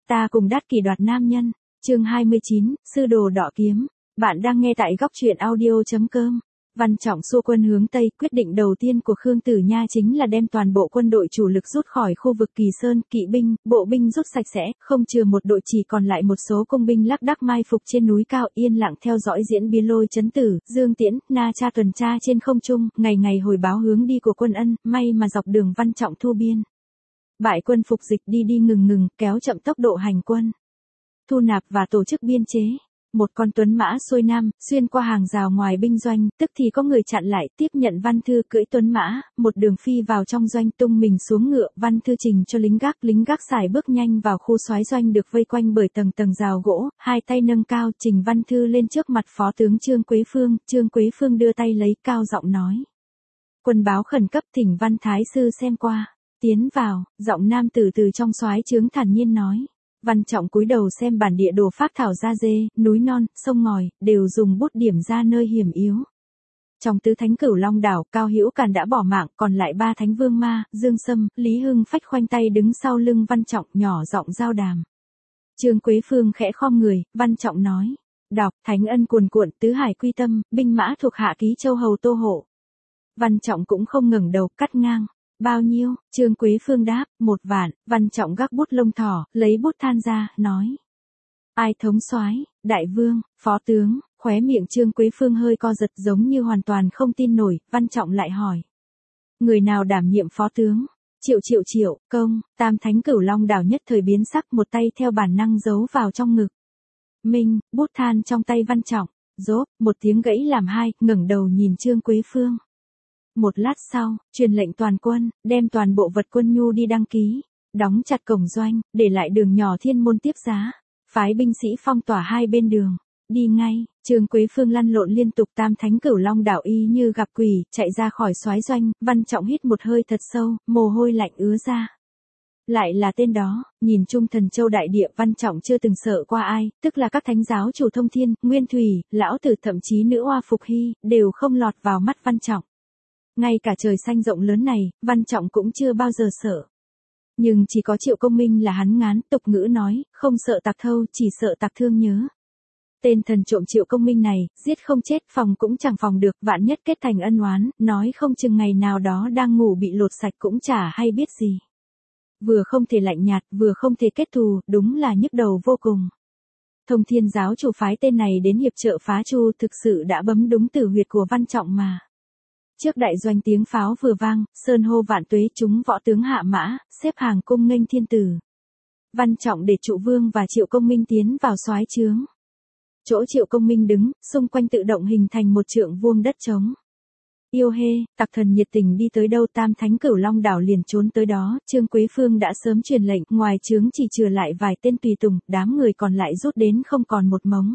Ta cùng Đát Kỷ đoạt nam nhân. Chương 29, sư đồ đỏ kiếm. Bạn đang nghe tại góc truyện audio.com. Văn Trọng xua quân hướng Tây, quyết định đầu tiên của Khương Tử Nha chính là đem toàn bộ quân đội chủ lực rút khỏi khu vực Kỳ Sơn, kỵ binh, bộ binh rút sạch sẽ, không chừa một đội, chỉ còn lại một số công binh lác đác mai phục trên núi cao, yên lặng theo dõi diễn biến Lôi Chấn Tử, Dương Tiễn, Na Cha tuần tra trên không trung, ngày ngày hồi báo hướng đi của quân Ân, may mà dọc đường Văn Trọng thu biên bại quân phục dịch đi ngừng, kéo chậm tốc độ hành quân, thu nạp và tổ chức biên chế. Một con tuấn mã xuôi nam, xuyên qua hàng rào ngoài binh doanh, tức thì có người chặn lại, tiếp nhận Văn Thư cưỡi tuấn mã, một đường phi vào trong doanh, tung mình xuống ngựa, Văn Thư trình cho lính gác xài bước nhanh vào khu soái doanh được vây quanh bởi tầng rào gỗ, hai tay nâng cao, trình Văn Thư lên trước mặt phó tướng Trương Quế Phương đưa tay lấy, cao giọng nói: "Quân báo khẩn cấp, thỉnh Văn Thái sư xem qua." Tiến vào, giọng nam tử từ trong soái trướng thản nhiên nói. Văn Trọng cúi đầu xem bản địa đồ phác thảo ra dê, núi non, sông ngòi, đều dùng bút điểm ra nơi hiểm yếu. Trong tứ thánh Cửu Long đảo, Cao Hữu Càn đã bỏ mạng, còn lại ba thánh Vương Ma, Dương Sâm, Lý Hưng Phách khoanh tay đứng sau lưng Văn Trọng, nhỏ giọng giao đàm. Trương Quế Phương khẽ khom người, Văn Trọng nói: "Đọc, thánh ân cuồn cuộn, tứ hải quy tâm, binh mã thuộc hạ ký châu hầu Tô Hộ." Văn Trọng cũng không ngẩng đầu, cắt ngang. "Bao nhiêu?" Trương Quế Phương đáp: 1 vạn. Văn Trọng gác bút lông thỏ, lấy bút than ra, nói: "Ai thống soái?" "Đại vương." "Phó tướng." Khóe miệng Trương Quế Phương hơi co giật, giống như hoàn toàn không tin nổi. Văn Trọng lại hỏi: "Người nào đảm nhiệm phó tướng?" Triệu Công." Tam thánh Cửu Long đảo nhất thời biến sắc, một tay theo bản năng giấu vào trong ngực. Minh, bút than trong tay Văn Trọng. Rốp, một tiếng gãy làm hai, ngẩng đầu nhìn Trương Quế Phương. Một lát sau, truyền lệnh toàn quân, đem toàn bộ vật quân nhu đi đăng ký, đóng chặt cổng doanh, để lại đường nhỏ thiên môn tiếp giá, phái binh sĩ phong tỏa hai bên đường, đi ngay. Trương Quế Phương lăn lộn liên tục, tam thánh Cửu Long đảo y như gặp quỷ, chạy ra khỏi soái doanh. Văn Trọng hít một hơi thật sâu, mồ hôi lạnh ứa ra. Lại là tên đó, nhìn chung Thần Châu đại địa, Văn Trọng chưa từng sợ qua ai, tức là các thánh giáo chủ Thông Thiên, Nguyên Thủy, Lão Tử, thậm chí nữ oa Phục Hy, đều không lọt vào mắt Văn Trọng. Ngay cả trời xanh rộng lớn này, Văn Trọng cũng chưa bao giờ sợ. Nhưng chỉ có Triệu Công Minh là hắn ngán, tục ngữ nói, không sợ tặc thâu, chỉ sợ tặc thương nhớ. Tên thần trộm Triệu Công Minh này, giết không chết, phòng cũng chẳng phòng được, vạn nhất kết thành ân oán, nói không chừng ngày nào đó đang ngủ bị lột sạch cũng chả hay biết gì. Vừa không thể lạnh nhạt, vừa không thể kết thù, đúng là nhức đầu vô cùng. Thông Thiên giáo chủ phái tên này đến hiệp trợ phá Chu, thực sự đã bấm đúng tử huyệt của Văn Trọng mà. Trước đại doanh tiếng pháo vừa vang, sơn hô vạn tuế, chúng võ tướng hạ mã, xếp hàng cung nghênh thiên tử. Văn Trọng để Trụ Vương và Triệu Công Minh tiến vào soái trướng. Chỗ Triệu Công Minh đứng, xung quanh tự động hình thành một trượng vuông đất trống. Yêu hê, tặc thần nhiệt tình đi tới đâu, tam thánh Cửu Long đảo liền trốn tới đó. Trương Quế Phương đã sớm truyền lệnh, ngoài trướng chỉ trừ lại vài tên tùy tùng, đám người còn lại rút đến không còn một mống.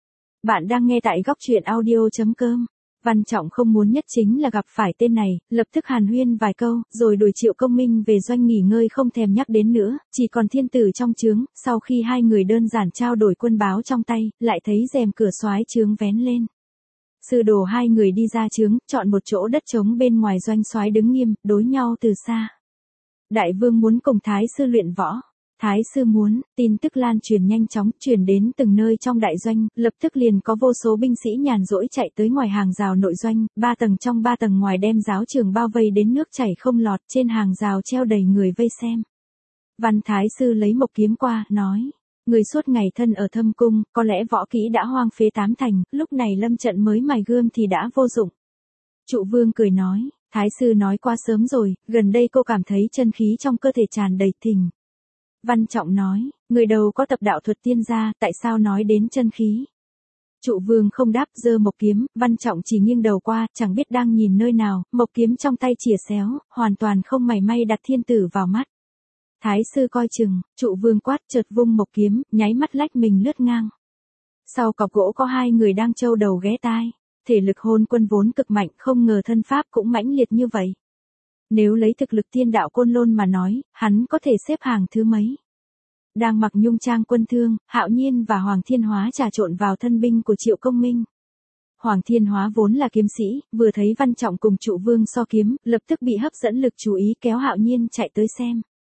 Bạn đang nghe tại góc truyện audio.com. Văn Trọng không muốn nhất chính là gặp phải tên này, lập tức hàn huyên vài câu, rồi đuổi Triệu Công Minh về doanh nghỉ ngơi, không thèm nhắc đến nữa, chỉ còn thiên tử trong trướng. Sau khi hai người đơn giản trao đổi quân báo trong tay, lại thấy rèm cửa soái trướng vén lên. Sư đồ hai người đi ra trướng, chọn một chỗ đất trống bên ngoài doanh, soái đứng nghiêm, đối nhau từ xa. Đại vương muốn cùng Thái sư luyện võ. Thái sư muốn. Tin tức lan truyền nhanh chóng, truyền đến từng nơi trong đại doanh, lập tức liền có vô số binh sĩ nhàn rỗi chạy tới ngoài hàng rào nội doanh, 3 tầng trong 3 tầng ngoài, đem giáo trường bao vây đến nước chảy không lọt, trên hàng rào treo đầy người vây xem. Văn Thái sư lấy mộc kiếm qua, nói: "Người suốt ngày thân ở thâm cung, có lẽ võ kỹ đã hoang phế 8 thành, lúc này lâm trận mới mài gươm thì đã vô dụng." Trụ Vương cười nói: "Thái sư nói quá sớm rồi, gần đây cô cảm thấy chân khí trong cơ thể tràn đầy thình." Văn Trọng nói: "Người đầu có tập đạo thuật tiên gia, tại sao nói đến chân khí?" Trụ Vương không đáp, giơ mộc kiếm. Văn Trọng chỉ nghiêng đầu qua, chẳng biết đang nhìn nơi nào, mộc kiếm trong tay chìa xéo, hoàn toàn không mảy may đặt thiên tử vào mắt. "Thái sư coi chừng." Trụ Vương quát, chợt vung mộc kiếm, nháy mắt lách mình lướt ngang. Sau cọc gỗ có hai người đang trâu đầu ghé tai. Thể lực Hôn Quân vốn cực mạnh, không ngờ thân pháp cũng mãnh liệt như vậy. Nếu lấy thực lực tiên đạo Côn Lôn mà nói, hắn có thể xếp hàng thứ mấy. Đang mặc nhung trang quân thương, Hạo Nhiên và Hoàng Thiên Hóa trà trộn vào thân binh của Triệu Công Minh. Hoàng Thiên Hóa vốn là kiếm sĩ, vừa thấy Văn Trọng cùng Trụ Vương so kiếm, lập tức bị hấp dẫn lực chú ý, kéo Hạo Nhiên chạy tới xem.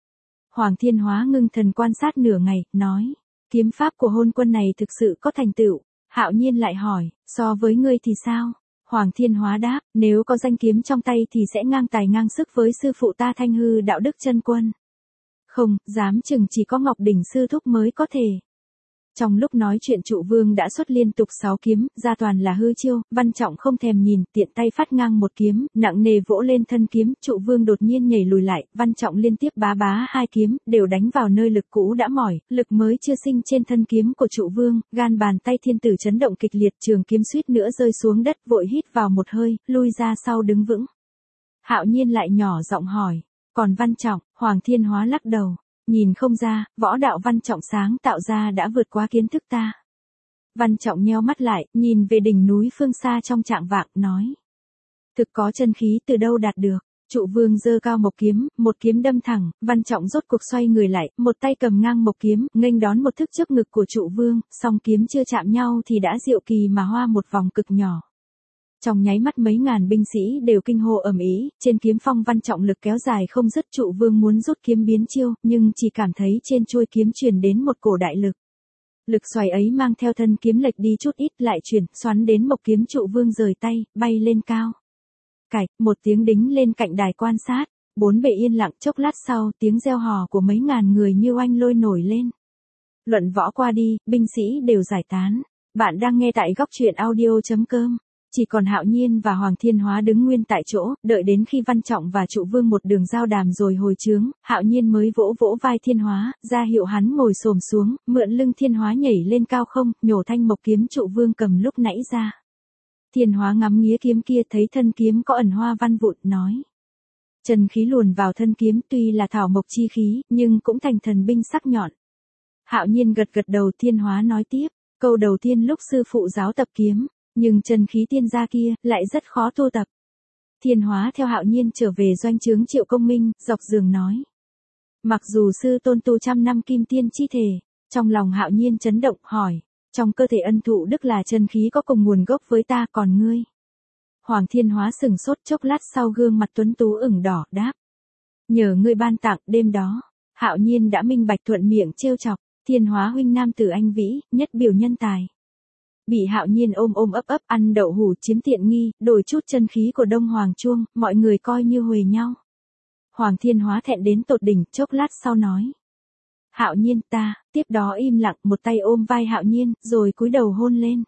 Hoàng Thiên Hóa ngưng thần quan sát nửa ngày, nói. Kiếm pháp của hôn quân này thực sự có thành tựu. Hạo Nhiên lại hỏi, so với ngươi thì sao? Hoàng Thiên Hóa đáp, nếu có danh kiếm trong tay thì sẽ ngang tài ngang sức với sư phụ ta Thanh Hư Đạo Đức Chân Quân. Không, dám chừng chỉ có Ngọc Đỉnh sư thúc mới có thể. Trong lúc nói chuyện Trụ Vương đã xuất liên tục 6 kiếm, ra toàn là hư chiêu, Văn Trọng không thèm nhìn, tiện tay phát ngang một kiếm, nặng nề vỗ lên thân kiếm, Trụ Vương đột nhiên nhảy lùi lại, Văn Trọng liên tiếp bá bá 2 kiếm, đều đánh vào nơi lực cũ đã mỏi, lực mới chưa sinh trên thân kiếm của Trụ Vương, gan bàn tay thiên tử chấn động kịch liệt, trường kiếm suýt nữa rơi xuống đất, vội hít vào một hơi, lui ra sau đứng vững. Hạo Nhiên lại nhỏ giọng hỏi, còn Văn Trọng? Hoàng Thiên Hóa lắc đầu. Nhìn không ra, võ đạo Văn Trọng sáng tạo ra đã vượt quá kiến thức ta. Văn Trọng nheo mắt lại, nhìn về đỉnh núi phương xa trong trạng vạng, nói. Thực có chân khí từ đâu đạt được. Trụ Vương giơ cao một kiếm đâm thẳng, Văn Trọng rốt cuộc xoay người lại, một tay cầm ngang một kiếm, nghênh đón một thức trước ngực của Trụ Vương, song kiếm chưa chạm nhau thì đã diệu kỳ mà hoa một vòng cực nhỏ. Trong nháy mắt mấy ngàn binh sĩ đều kinh hô ầm ĩ, trên kiếm phong Văn Trọng lực kéo dài không dứt, Trụ Vương muốn rút kiếm biến chiêu, nhưng chỉ cảm thấy trên chuôi kiếm truyền đến một cổ đại lực. Lực xoay ấy mang theo thân kiếm lệch đi chút ít lại chuyển, xoắn đến mộc kiếm Trụ Vương rời tay, bay lên cao. Cạch, một tiếng đính lên cạnh đài quan sát, bốn bề yên lặng, chốc lát sau, tiếng reo hò của mấy ngàn người như oanh lôi nổi lên. Luận võ qua đi, binh sĩ đều giải tán. Bạn đang nghe tại góc truyện audio.com. Chỉ còn Hạo Nhiên và Hoàng Thiên Hóa đứng nguyên tại chỗ, đợi đến khi Văn Trọng và Trụ Vương một đường giao đàm rồi hồi chướng, Hạo Nhiên mới vỗ vỗ vai Thiên Hóa, ra hiệu hắn ngồi xổm xuống, mượn lưng Thiên Hóa nhảy lên cao không, nhổ thanh mộc kiếm Trụ Vương cầm lúc nãy ra. Thiên Hóa ngắm nghía kiếm kia, thấy thân kiếm có ẩn hoa văn vụn, nói. Chân khí luồn vào thân kiếm, tuy là thảo mộc chi khí, nhưng cũng thành thần binh sắc nhọn. Hạo Nhiên gật gật đầu. Thiên Hóa nói tiếp, câu đầu tiên lúc sư phụ giáo tập kiếm. Nhưng chân khí tiên gia kia, lại rất khó tu tập. Thiên Hóa theo Hạo Nhiên trở về doanh trướng Triệu Công Minh, dọc giường nói. Mặc dù sư tôn tu 100 năm kim tiên chi thể, trong lòng Hạo Nhiên chấn động, hỏi. Trong cơ thể ân thụ đức là chân khí có cùng nguồn gốc với ta, còn ngươi? Hoàng Thiên Hóa sừng sốt, chốc lát sau gương mặt tuấn tú ửng đỏ, đáp. Nhờ ngươi ban tặng. Đêm đó, Hạo Nhiên đã minh bạch, thuận miệng trêu chọc. Thiên Hóa huynh nam tử anh vĩ, nhất biểu nhân tài. Bị Hạo Nhiên ôm ấp ăn đậu hủ chiếm tiện nghi, đổi chút chân khí của Đông Hoàng Chuông, mọi người coi như huề nhau. Hoàng Thiên Hóa thẹn đến tột đỉnh, chốc lát sau nói. Hạo Nhiên ta, tiếp đó im lặng, một tay ôm vai Hạo Nhiên, rồi cúi đầu hôn lên.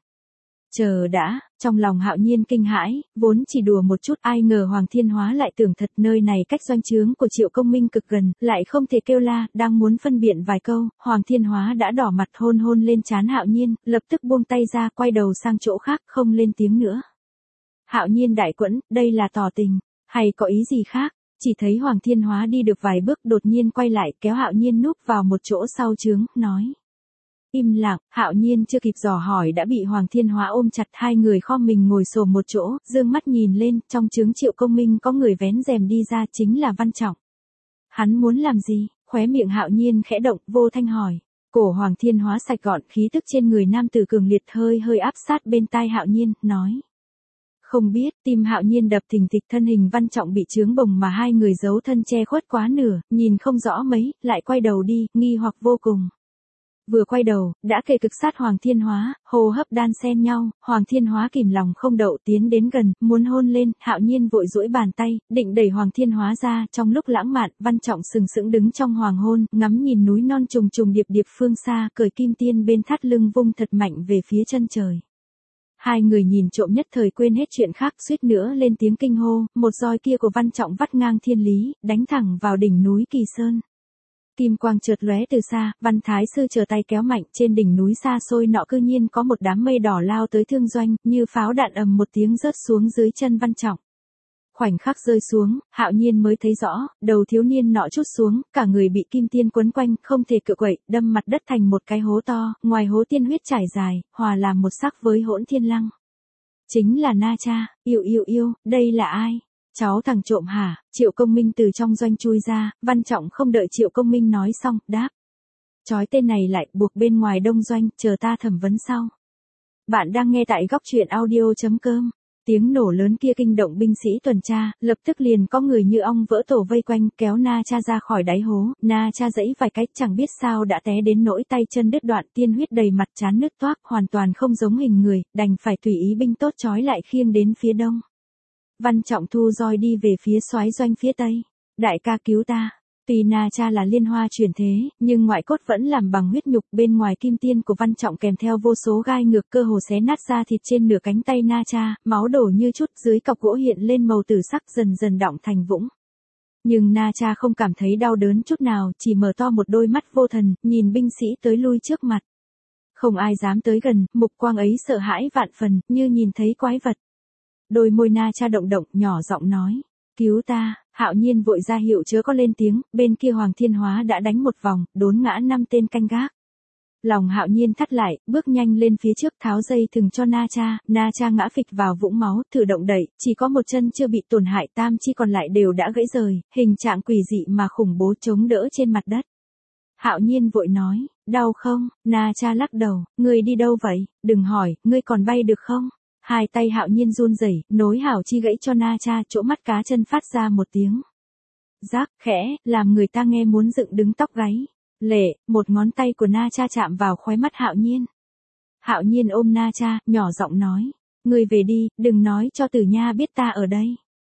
Chờ đã, trong lòng Hạo Nhiên kinh hãi, vốn chỉ đùa một chút, ai ngờ Hoàng Thiên Hóa lại tưởng thật. Nơi này cách doanh trướng của Triệu Công Minh cực gần, lại không thể kêu la, đang muốn phân biện vài câu, Hoàng Thiên Hóa đã đỏ mặt hôn lên trán Hạo Nhiên, lập tức buông tay ra, quay đầu sang chỗ khác, không lên tiếng nữa. Hạo Nhiên đại quẫn, đây là tỏ tình, hay có ý gì khác? Chỉ thấy Hoàng Thiên Hóa đi được vài bước đột nhiên quay lại, kéo Hạo Nhiên núp vào một chỗ sau trướng, nói. Im lặng. Hạo Nhiên chưa kịp dò hỏi đã bị Hoàng Thiên Hóa ôm chặt, hai người khom mình ngồi xổm một chỗ, dương mắt nhìn lên, trong trướng Triệu Công Minh có người vén rèm đi ra, chính là Văn Trọng. Hắn muốn làm gì? Khóe miệng Hạo Nhiên khẽ động, vô thanh hỏi. Cổ Hoàng Thiên Hóa sạch gọn, khí tức trên người nam tử cường liệt hơi áp sát bên tai Hạo Nhiên, nói. Không biết. Tim Hạo Nhiên đập thình thịch, thân hình Văn Trọng bị chướng bồng mà hai người giấu thân che khuất quá nửa, nhìn không rõ mấy, lại quay đầu đi, nghi hoặc vô cùng. Vừa quay đầu, đã kề cực sát Hoàng Thiên Hóa, hô hấp đan xen nhau, Hoàng Thiên Hóa kìm lòng không đậu tiến đến gần, muốn hôn lên, Hạo Nhiên vội duỗi bàn tay, định đẩy Hoàng Thiên Hóa ra, trong lúc lãng mạn, Văn Trọng sừng sững đứng trong hoàng hôn, ngắm nhìn núi non trùng trùng điệp phương xa, cởi kim tiên bên thắt lưng vung thật mạnh về phía chân trời. Hai người nhìn trộm nhất thời quên hết chuyện khác, suýt nữa lên tiếng kinh hô, một roi kia của Văn Trọng vắt ngang thiên lý, đánh thẳng vào đỉnh núi Kỳ Sơn. Kim quang chợt lóe từ xa, Văn Thái Sư trở tay kéo mạnh, trên đỉnh núi xa xôi nọ cư nhiên có một đám mây đỏ lao tới thương doanh, như pháo đạn ầm một tiếng rớt xuống dưới chân Văn Trọng. Khoảnh khắc rơi xuống, Hạo Nhiên mới thấy rõ, đầu thiếu niên nọ trút xuống, cả người bị kim tiên quấn quanh, không thể cự quậy, đâm mặt đất thành một cái hố to, ngoài hố tiên huyết chảy dài, hòa làm một sắc với Hỗn Thiên Lăng. Chính là Na Cha. Yêu, đây là ai? Cháu thằng trộm hả? Triệu Công Minh từ trong doanh chui ra, Văn Trọng không đợi Triệu Công Minh nói xong, đáp. Chói tên này lại, buộc bên ngoài đông doanh, chờ ta thẩm vấn sau. Bạn đang nghe tại góc truyện audio.com. Tiếng nổ lớn kia kinh động binh sĩ tuần tra, lập tức liền có người như ong vỡ tổ vây quanh kéo Na Cha ra khỏi đáy hố, Na Cha giãy vài cách chẳng biết sao đã té đến nỗi tay chân đứt đoạn, tiên huyết đầy mặt trán nứt toác, hoàn toàn không giống hình người, đành phải tùy ý binh tốt trói lại khiêng đến phía đông. Văn Trọng thu roi đi về phía soái doanh phía tây. Đại ca cứu ta. Tuy Na Cha là liên hoa chuyển thế, nhưng ngoại cốt vẫn làm bằng huyết nhục, bên ngoài kim tiên của Văn Trọng kèm theo vô số gai ngược cơ hồ xé nát da thịt trên nửa cánh tay Na Cha, máu đổ như chút, dưới cọc gỗ hiện lên màu tử sắc dần dần đọng thành vũng. Nhưng Na Cha không cảm thấy đau đớn chút nào, chỉ mở to một đôi mắt vô thần, nhìn binh sĩ tới lui trước mặt. Không ai dám tới gần, mục quang ấy sợ hãi vạn phần, như nhìn thấy quái vật. Đôi môi Na Cha động động, nhỏ giọng nói, cứu ta. Hạo Nhiên vội ra hiệu chớ có lên tiếng, bên kia Hoàng Thiên Hóa đã đánh một vòng, đốn ngã 5 tên canh gác. Lòng Hạo Nhiên thắt lại, bước nhanh lên phía trước tháo dây thừng cho Na Cha ngã phịch vào vũng máu, thử động đậy, chỉ có một chân chưa bị tổn hại, tam chi còn lại đều đã gãy rời, hình trạng quỷ dị mà khủng bố chống đỡ trên mặt đất. Hạo Nhiên vội nói, đau không? Na Cha lắc đầu, ngươi đi đâu vậy? Đừng hỏi, ngươi còn bay được không? Hai tay Hạo Nhiên run rẩy, nối hảo chi gãy cho Na Cha, chỗ mắt cá chân phát ra một tiếng rác khẽ, làm người ta nghe muốn dựng đứng tóc gáy. Lệ, một ngón tay của Na Cha chạm vào khóe mắt Hạo Nhiên. Hạo Nhiên ôm Na Cha, nhỏ giọng nói, ngươi về đi, đừng nói cho Tử Nha biết ta ở đây.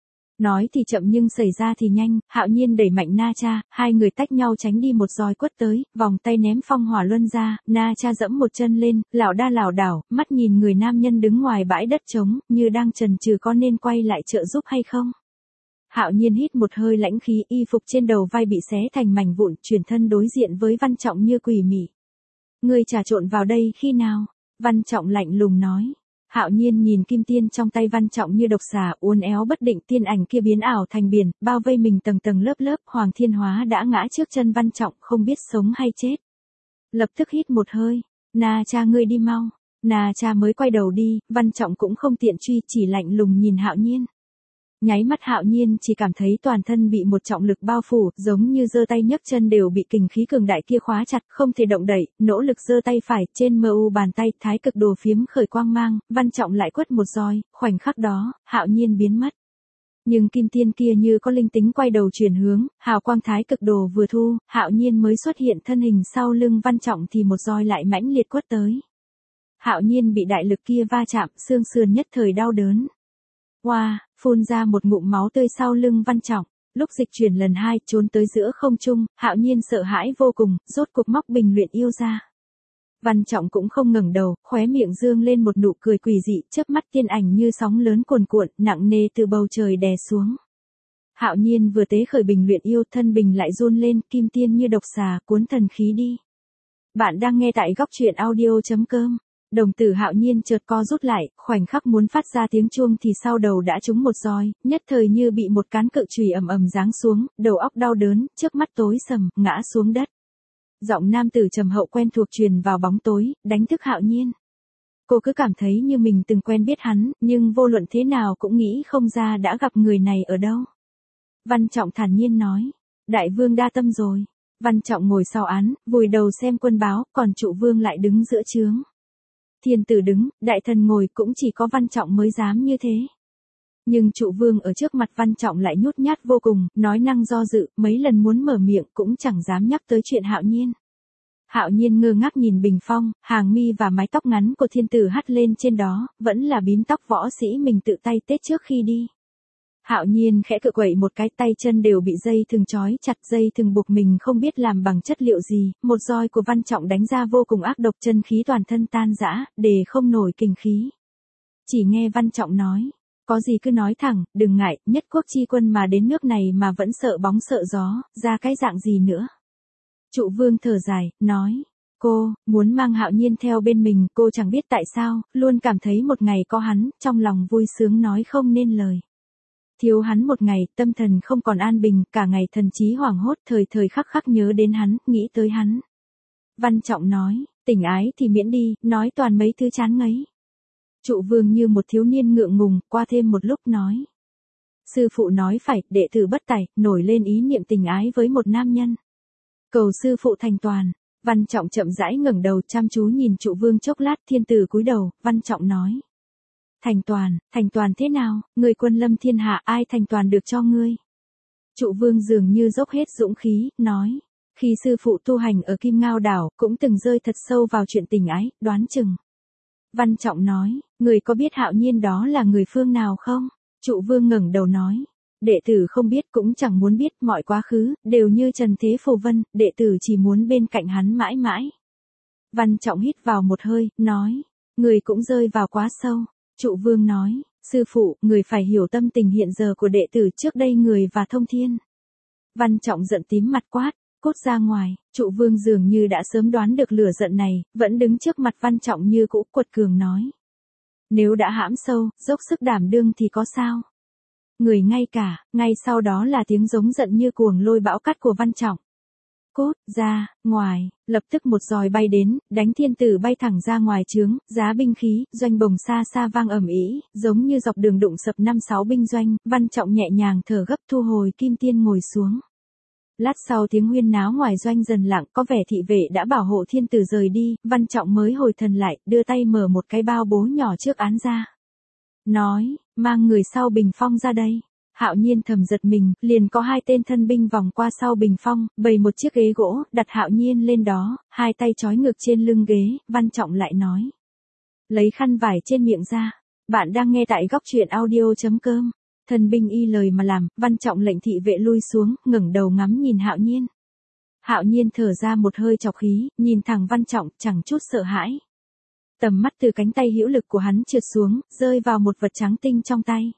Nói thì chậm nhưng xảy ra thì nhanh, Hạo Nhiên đẩy mạnh Na Cha, hai người tách nhau tránh đi một roi quất tới, vòng tay ném phong hỏa luân ra, Na Cha dẫm một chân lên, lảo đa lảo đảo, mắt nhìn người nam nhân đứng ngoài bãi đất trống, như đang chần chừ có nên quay lại trợ giúp hay không. Hạo Nhiên hít một hơi lãnh khí, y phục trên đầu vai bị xé thành mảnh vụn, chuyển thân đối diện với Văn Trọng như quỷ mị. Ngươi trà trộn vào đây khi nào? Văn Trọng lạnh lùng nói. Hạo Nhiên nhìn kim tiên trong tay Văn Trọng như độc xà, uốn éo bất định, tiên ảnh kia biến ảo thành biển, bao vây mình tầng tầng lớp lớp, Hoàng Thiên Hóa đã ngã trước chân Văn Trọng, không biết sống hay chết. Lập tức hít một hơi, Na Cha ngươi đi mau. Na Cha mới quay đầu đi, Văn Trọng cũng không tiện truy, chỉ lạnh lùng nhìn Hạo Nhiên. Nháy mắt Hạo Nhiên chỉ cảm thấy toàn thân bị một trọng lực bao phủ, giống như giơ tay nhấc chân đều bị kình khí cường đại kia khóa chặt, không thể động đậy, nỗ lực giơ tay phải, trên mu bàn tay, thái cực đồ phiếm khởi quang mang, Văn Trọng lại quất một roi, khoảnh khắc đó, Hạo Nhiên biến mất. Nhưng kim tiên kia như có linh tính quay đầu chuyển hướng, hào quang thái cực đồ vừa thu, Hạo Nhiên mới xuất hiện thân hình sau lưng Văn Trọng thì một roi lại mãnh liệt quất tới. Hạo Nhiên bị đại lực kia va chạm, xương sườn nhất thời đau đớn. Hoa, phun ra một ngụm máu tươi sau lưng Văn Trọng. Lúc dịch chuyển lần 2 trốn tới giữa không trung, Hạo Nhiên sợ hãi vô cùng, rốt cuộc móc bình luyện yêu ra. Văn Trọng cũng không ngẩng đầu, khóe miệng dương lên một nụ cười quỷ dị, chớp mắt tiên ảnh như sóng lớn cuồn cuộn, nặng nề từ bầu trời đè xuống. Hạo Nhiên vừa tế khởi bình luyện yêu, thân bình lại run lên, kim tiên như độc xà, cuốn thần khí đi. Bạn đang nghe tại góc truyện audio.com. Đồng tử Hạo Nhiên chợt co rút lại, khoảnh khắc muốn phát ra tiếng chuông thì sau đầu đã trúng một roi, nhất thời như bị một cán cự chùy ầm ầm giáng xuống, đầu óc đau đớn, trước mắt tối sầm, ngã xuống đất. Giọng nam tử trầm hậu quen thuộc truyền vào bóng tối, đánh thức Hạo Nhiên. Cô cứ cảm thấy như mình từng quen biết hắn, nhưng vô luận thế nào cũng nghĩ không ra đã gặp người này ở đâu. Văn Trọng thản nhiên nói, đại vương đa tâm rồi. Văn Trọng ngồi sau án, vùi đầu xem quân báo, còn trụ vương lại đứng giữa trướng. Thiên tử đứng, đại thần ngồi, cũng chỉ có Văn Trọng mới dám như thế. Nhưng trụ vương ở trước mặt Văn Trọng lại nhút nhát vô cùng, nói năng do dự, mấy lần muốn mở miệng cũng chẳng dám nhắc tới chuyện Hạo Nhiên. Hạo Nhiên ngơ ngác nhìn bình phong, hàng mi và mái tóc ngắn của thiên tử hắt lên trên đó, vẫn là bím tóc võ sĩ mình tự tay tết trước khi đi. Hạo Nhiên khẽ cự quậy một cái, tay chân đều bị dây thừng trói chặt, dây thừng buộc mình không biết làm bằng chất liệu gì, một roi của Văn Trọng đánh ra vô cùng ác độc, chân khí toàn thân tan rã, để không nổi kình khí. Chỉ nghe Văn Trọng nói, có gì cứ nói thẳng, đừng ngại, nhất quốc chi quân mà đến nước này mà vẫn sợ bóng sợ gió, ra cái dạng gì nữa. Trụ vương thở dài, nói, cô, muốn mang Hạo Nhiên theo bên mình, cô chẳng biết tại sao, luôn cảm thấy một ngày có hắn, trong lòng vui sướng nói không nên lời. Thiếu hắn một ngày, tâm thần không còn an bình, cả ngày thần trí hoảng hốt, thời thời khắc khắc nhớ đến hắn, nghĩ tới hắn. Văn Trọng nói, tình ái thì miễn đi, nói toàn mấy thứ chán ngấy. Trụ vương như một thiếu niên ngượng ngùng, qua thêm một lúc nói. Sư phụ nói phải, đệ tử bất tài, nổi lên ý niệm tình ái với một nam nhân. Cầu sư phụ thành toàn. Văn Trọng chậm rãi ngẩng đầu chăm chú nhìn trụ vương chốc lát, thiên tử cúi đầu, Văn Trọng nói. Thành toàn thế nào, người quân lâm thiên hạ ai thành toàn được cho ngươi. Trụ vương dường như dốc hết dũng khí, nói. Khi sư phụ tu hành ở Kim Ngao đảo, cũng từng rơi thật sâu vào chuyện tình ái, đoán chừng. Văn Trọng nói, người có biết Hạo Nhiên đó là người phương nào không? Trụ vương ngẩng đầu nói. Đệ tử không biết cũng chẳng muốn biết, mọi quá khứ, đều như trần thế phù vân, đệ tử chỉ muốn bên cạnh hắn mãi mãi. Văn Trọng hít vào một hơi, nói. Người cũng rơi vào quá sâu. Trụ vương nói, sư phụ, người phải hiểu tâm tình hiện giờ của đệ tử trước đây người và thông thiên. Văn Trọng giận tím mặt quát, cút ra ngoài. Trụ vương dường như đã sớm đoán được lửa giận này, vẫn đứng trước mặt Văn Trọng như cũ, quật cường nói. Nếu đã hãm sâu, dốc sức đảm đương thì có sao? Người ngay sau đó là tiếng giống giận như cuồng lôi bão cát của Văn Trọng. Cốt, ra, ngoài, lập tức một giòi bay đến, đánh thiên tử bay thẳng ra ngoài trướng, giá binh khí, doanh bồng xa xa vang ầm ĩ, giống như dọc đường đụng sập 5-6 binh doanh, Văn Trọng nhẹ nhàng thở gấp thu hồi kim tiên ngồi xuống. Lát sau tiếng huyên náo ngoài doanh dần lặng, có vẻ thị vệ đã bảo hộ thiên tử rời đi, Văn Trọng mới hồi thần lại, đưa tay mở một cái bao bố nhỏ trước án ra. Nói, mang người sau bình phong ra đây. Hạo Nhiên thầm giật mình, liền có 2 tên thân binh vòng qua sau bình phong, bày một chiếc ghế gỗ, đặt Hạo Nhiên lên đó, 2 tay trói ngược trên lưng ghế, Văn Trọng lại nói. Lấy khăn vải trên miệng ra. Bạn đang nghe tại góc truyện audio.com. Thân binh y lời mà làm, Văn Trọng lệnh thị vệ lui xuống, ngẩng đầu ngắm nhìn Hạo Nhiên. Hạo Nhiên thở ra một hơi trọc khí, nhìn thẳng Văn Trọng, chẳng chút sợ hãi. Tầm mắt từ cánh tay hữu lực của hắn trượt xuống, rơi vào một vật trắng tinh trong tay.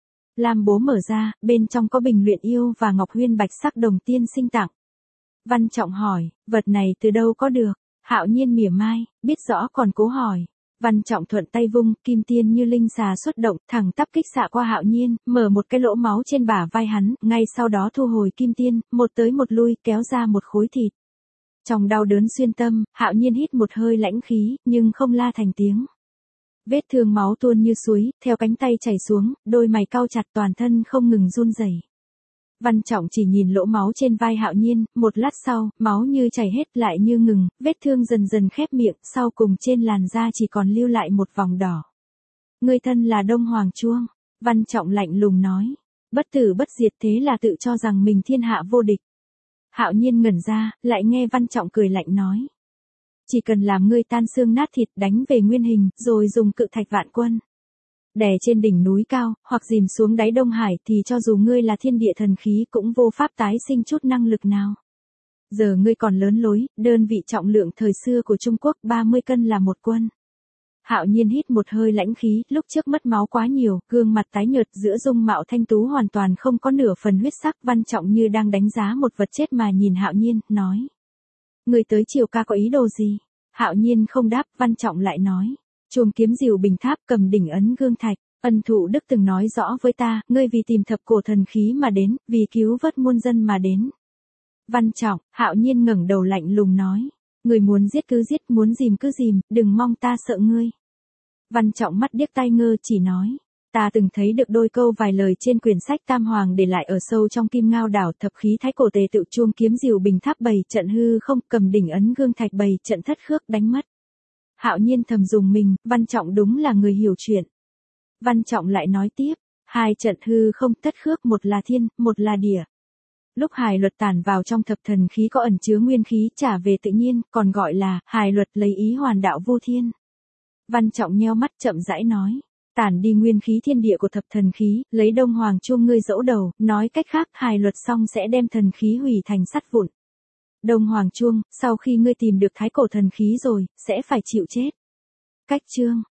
Lam bố mở ra, bên trong có bình luyện yêu và ngọc huyên bạch sắc đồng tiên sinh tặng. Văn Trọng hỏi, vật này từ đâu có được? Hạo Nhiên mỉa mai, biết rõ còn cố hỏi. Văn Trọng thuận tay vung, kim tiên như linh xà xuất động, thẳng tắp kích xạ qua Hạo Nhiên, mở một cái lỗ máu trên bả vai hắn, ngay sau đó thu hồi kim tiên, một tới một lui, kéo ra một khối thịt. Trong đau đớn xuyên tâm, Hạo Nhiên hít một hơi lãnh khí, nhưng không la thành tiếng. Vết thương máu tuôn như suối, theo cánh tay chảy xuống, đôi mày cau chặt, toàn thân không ngừng run rẩy. Văn Trọng chỉ nhìn lỗ máu trên vai Hạo Nhiên, một lát sau, máu như chảy hết lại như ngừng, vết thương dần dần khép miệng, sau cùng trên làn da chỉ còn lưu lại một vòng đỏ. Người thân là Đông Hoàng Chuông. Văn Trọng lạnh lùng nói. Bất tử bất diệt, thế là tự cho rằng mình thiên hạ vô địch. Hạo Nhiên ngẩn ra, lại nghe Văn Trọng cười lạnh nói. Chỉ cần làm ngươi tan xương nát thịt, đánh về nguyên hình, rồi dùng cự thạch vạn quân. Đè trên đỉnh núi cao, hoặc dìm xuống đáy Đông Hải, thì cho dù ngươi là thiên địa thần khí cũng vô pháp tái sinh chút năng lực nào. Giờ ngươi còn lớn lối, đơn vị trọng lượng thời xưa của Trung Quốc 30 cân là một quân. Hạo Nhiên hít một hơi lãnh khí, lúc trước mất máu quá nhiều, gương mặt tái nhợt, giữa dung mạo thanh tú hoàn toàn không có nửa phần huyết sắc. Văn Trọng như đang đánh giá một vật chết mà nhìn Hạo Nhiên, nói. Người tới Triều ca có ý đồ gì? Hạo Nhiên không đáp, Văn Trọng lại nói. Chuông kiếm diều bình tháp, cầm đỉnh ấn gương thạch. Ân Thụ Đức từng nói rõ với ta, ngươi vì tìm thập cổ thần khí mà đến, vì cứu vớt muôn dân mà đến. Văn Trọng, Hạo Nhiên ngẩng đầu lạnh lùng nói. Người muốn giết cứ giết, muốn dìm cứ dìm, đừng mong ta sợ ngươi. Văn Trọng mắt điếc tai ngơ, chỉ nói. Ta từng thấy được đôi câu vài lời trên quyển sách Tam Hoàng để lại ở sâu trong Kim Ngao đảo, thập khí thái cổ tề tự, chuông kiếm diều bình tháp bày trận hư không, cầm đỉnh ấn gương thạch bày trận thất khước đánh mất. Hạo Nhiên thầm dùng mình, Văn Trọng đúng là người hiểu chuyện. Văn Trọng lại nói tiếp, 2 trận hư không thất khước, một là thiên, một là địa. Lúc hài luật tản vào trong thập thần khí có ẩn chứa nguyên khí trả về tự nhiên, còn gọi là hài luật lấy ý hoàn đạo vô thiên. Văn Trọng nheo mắt chậm rãi nói. Tản đi nguyên khí thiên địa của thập thần khí, lấy Đông Hoàng Chuông ngươi dẫu đầu, nói cách khác, hài luật xong sẽ đem thần khí hủy thành sắt vụn. Đông Hoàng Chuông, sau khi ngươi tìm được thái cổ thần khí rồi, sẽ phải chịu chết. Cách chương.